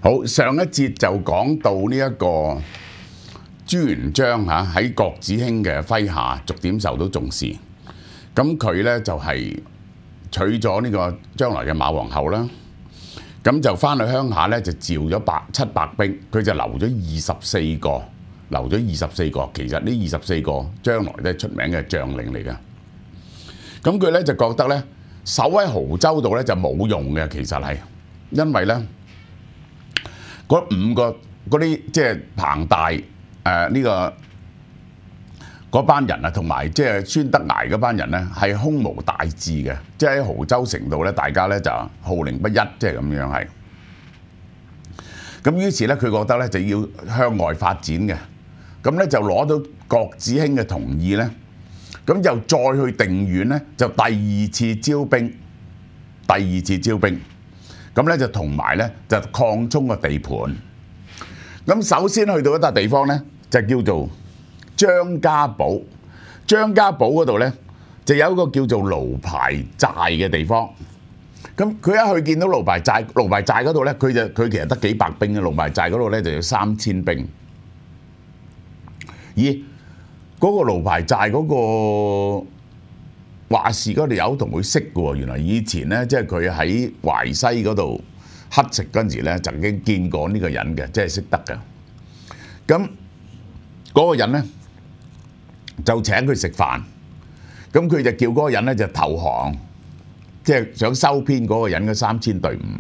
好，上一節就講到呢一個朱元璋喺郭子興嘅麾下逐漸受到重視，咁佢呢就係娶咗呢個將來嘅馬皇后啦，咁就翻去鄉下呢，就召咗700兵，佢就留咗24個，其實呢24個將來咧出名嘅將領嚟嘅，咁佢呢就覺得呢，守喺亳州度呢就冇用嘅，其實係因為呢。嗰5個嗰啲即係彭大呢個嗰班人啊，同埋即係孫德崖嗰班人咧，係空無大志嘅，即係喺亳州城度咧，大家咧就號令不一，即係咁樣係。咁於是咧，佢覺得咧就要向外發展嘅，咁咧就攞到郭子興嘅同意咧，咁就再去定縣咧，就第二次招兵。咁咧就同埋咧就擴充個地盤。咁首先去到一笪地方咧，就叫做張家堡。張家堡嗰度咧就有一個叫做盧牌寨嘅地方。咁佢一去見到盧牌寨嗰度咧，佢其實得幾百兵嘅，盧牌寨嗰度咧就有3000兵。咦？嗰個盧牌寨嗰個話事嗰條友同佢識嘅喎，原來以前咧即係佢喺淮西嗰度乞食嗰陣時咧，曾經見過呢個人嘅，即係識得嘅。咁嗰個人咧就請佢食飯，咁佢就叫嗰個人咧就投降，即係想收編嗰個人嘅3000隊伍。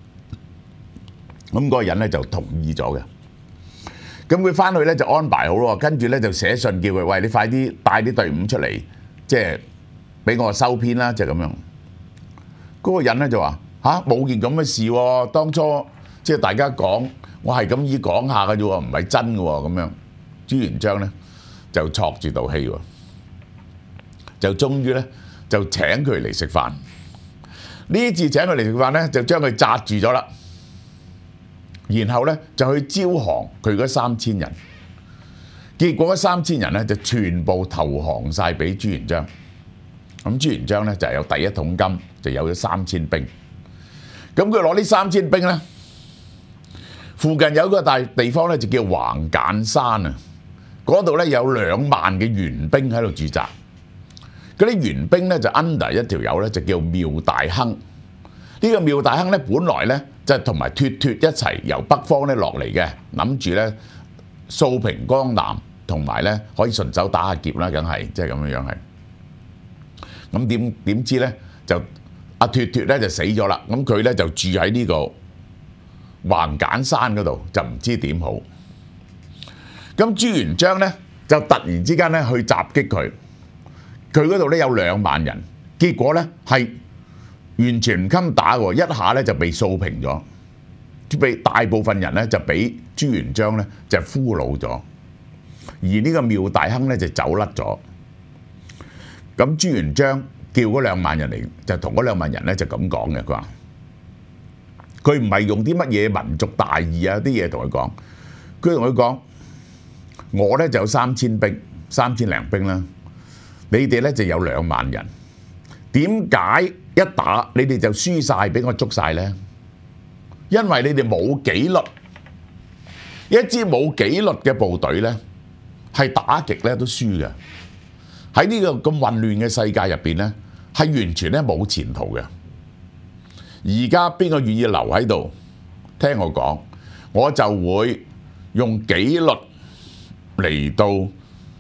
咁嗰個人咧就同意咗嘅。咁佢翻去咧就安排好咯，跟住咧就寫信叫佢，喂，你快啲帶啲隊伍出嚟，即係俾我收編啦，就咁樣。嗰個人咧就話冇件咁嘅事喎，當初即係大家講，我係咁意講下嘅啫喎，唔係真嘅喎，咁樣。朱元璋咧就挫住道氣喎，就終於咧就請佢嚟食飯。呢次請佢嚟食飯咧，就將佢紮住咗啦，然後咧就去招降佢嗰3000人。結果嗰3000人咧就全部投降晒俾朱元璋。咁朱元璋咧就有第一桶金，就有咗3000兵。咁佢攞呢3000兵咧，附近有一個大地方咧就叫橫簡山啊。嗰度咧有2萬嘅援兵喺度駐紮。嗰啲援兵咧就 under 一條友咧就叫繆大亨。呢個繆大亨咧本來咧就同埋脱一齊由北方咧落嚟嘅，諗住咧掃平江南，同埋咧可以順手打下劫啦，梗係即係咁樣樣係。咁點知咧就阿脱咧就死咗啦，咁佢咧就住喺呢個橫簡山嗰度，就唔知點好。咁朱元璋咧就突然之間咧去襲擊佢，佢嗰度咧有2萬人，結果咧係完全唔襟打喎，一下咧就被掃平咗，被大部分人咧就俾朱元璋咧就俘虜咗，而呢個繆大亨咧就走甩咗。咁朱元璋叫嗰2萬人嚟，就同嗰2萬人咧就咁講嘅，佢話佢唔係用啲乜嘢民族大義啊啲嘢同佢講，佢同佢講，我咧就有3000兵，3000零兵啦，你哋咧就有2萬人，點解一打你哋就輸晒，俾我捉晒咧？因為你哋冇紀律，一支冇紀律嘅部隊咧，係打極咧都輸嘅。喺呢個咁混亂嘅世界入邊咧，係完全咧冇前途嘅。而家邊個願意留喺度聽我講，我就會用紀律嚟到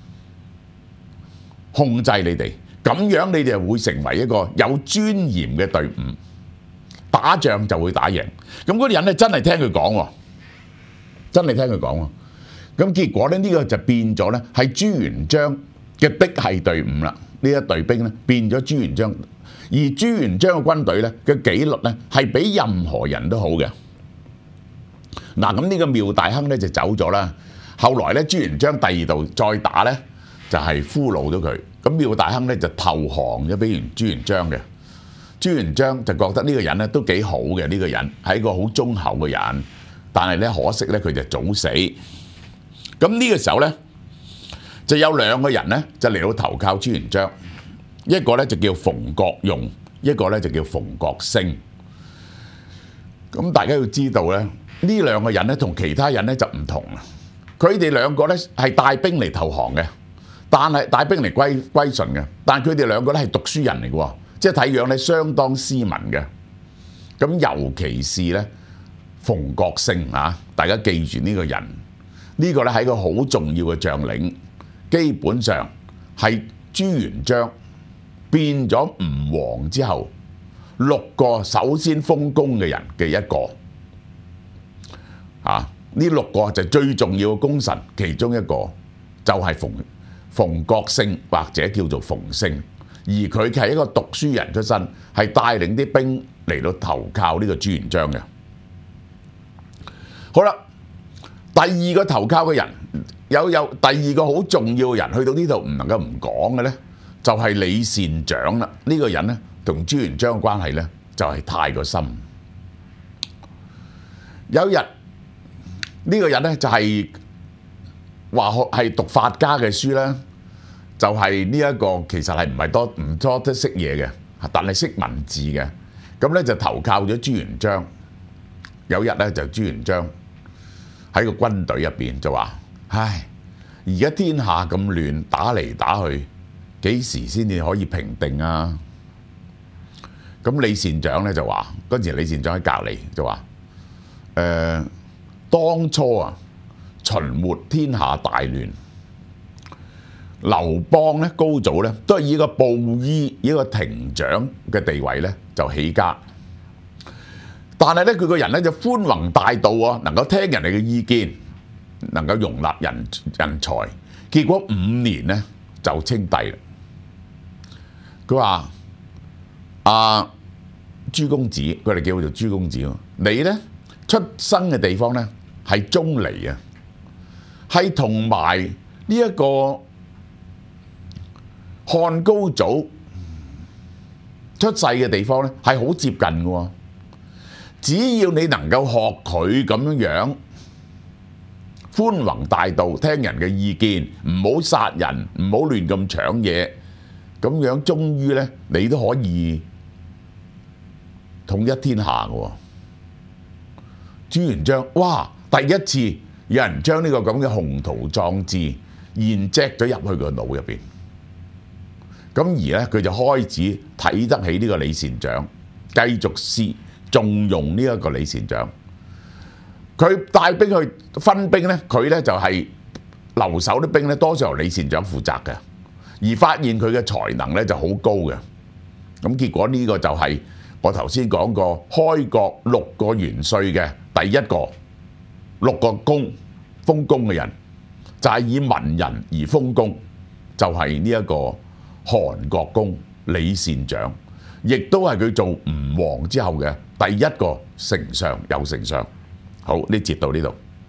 控制你哋，咁樣你哋會成為一個有尊嚴嘅隊伍，打仗就會打贏。咁嗰啲人咧真係聽佢講喎，真係聽佢講喎。咁結果咧呢個就變咗咧係朱元璋嘅嫡系隊伍啦，呢一隊兵咧變咗朱元璋，而朱元璋嘅軍隊咧嘅紀律咧係比任何人都好嘅。嗱，咁呢個繆大亨咧就走咗啦，後來咧朱元璋第2度再打咧就係俘虜咗佢，咁繆大亨咧就投降咗俾朱元璋嘅。朱元璋就覺得呢個人咧都幾好嘅，呢個人係一個好忠厚嘅人，但係咧可惜咧佢就早死。咁呢個時候咧，就有2個人咧就嚟到投靠朱元璋，一個咧就叫馮國用，一個咧就叫馮國升。咁大家要知道咧， 呢兩個人咧同其他人咧就唔同啦。佢哋兩個咧係帶兵嚟投降嘅，但係帶兵嚟歸順嘅。但係佢哋兩個咧係讀書人嚟嘅喎，即係睇樣咧相當斯文嘅。咁尤其是咧馮國勝啊，大家記住呢個人，呢個咧係一個好重要嘅將領，基本上係朱元璋變咗吳王之後6個首先封功嘅人嘅一個。啊！呢6個就最重要嘅功臣，其中一個就係馮國勝或者叫做馮勝，而佢係一個讀書人出身，係帶領啲兵嚟到投靠呢個朱元璋嘅。好啦，第二個投靠嘅人有第二個好重要嘅人，去到呢度唔能夠唔講嘅咧，就係李善長啦。呢個人咧同朱元璋嘅關係咧就係太過深。有一日，呢個人咧就係話係讀法家嘅書啦，就係呢一個其實係唔多得識嘢嘅，但係識文字嘅。咁咧就投靠咗朱元璋。有一日咧就朱元璋喺個軍隊入邊就話：唉，而家天下咁亂，打嚟打去，幾時先至可以平定啊？咁李善長咧就話，嗰陣時李善長喺隔離就話：當初啊，秦末天下大亂，劉邦咧、高祖咧都係以一個布衣、以一個亭長嘅地位咧就起家。但係咧佢個人咧就寬宏大度啊，能夠聽人哋嘅意見，能夠容納人才。結果5年咧就稱帝啦。佢話：朱公子，佢哋叫佢做朱公子。你咧出生嘅地方咧係鍾離啊，係同埋呢一個漢高祖出世嘅地方咧係好接近嘅喎。只要你能夠學佢咁樣寬宏大度，聽人嘅意見，唔好殺人，唔好亂咁搶嘢，咁樣終於咧你都可以統一天下嘅喎。朱元璋，哇！第一次有人將呢個咁嘅宏圖壯志現隻咗入去個腦入邊，咁而咧佢就開始睇得起呢個李善長，繼續重用呢一個李善長。佢帶兵去分兵咧，佢咧就係留守啲兵咧，多數由李善長負責嘅，而發現佢嘅才能咧就好高嘅。咁結果呢個就係我頭先講過開國6個元帥嘅第一個6個封功嘅人，就係以文人而封功，就係呢一個韓國公李善長，亦都係佢做吳王之後嘅第一個丞相，有丞相。好，呢節到呢度。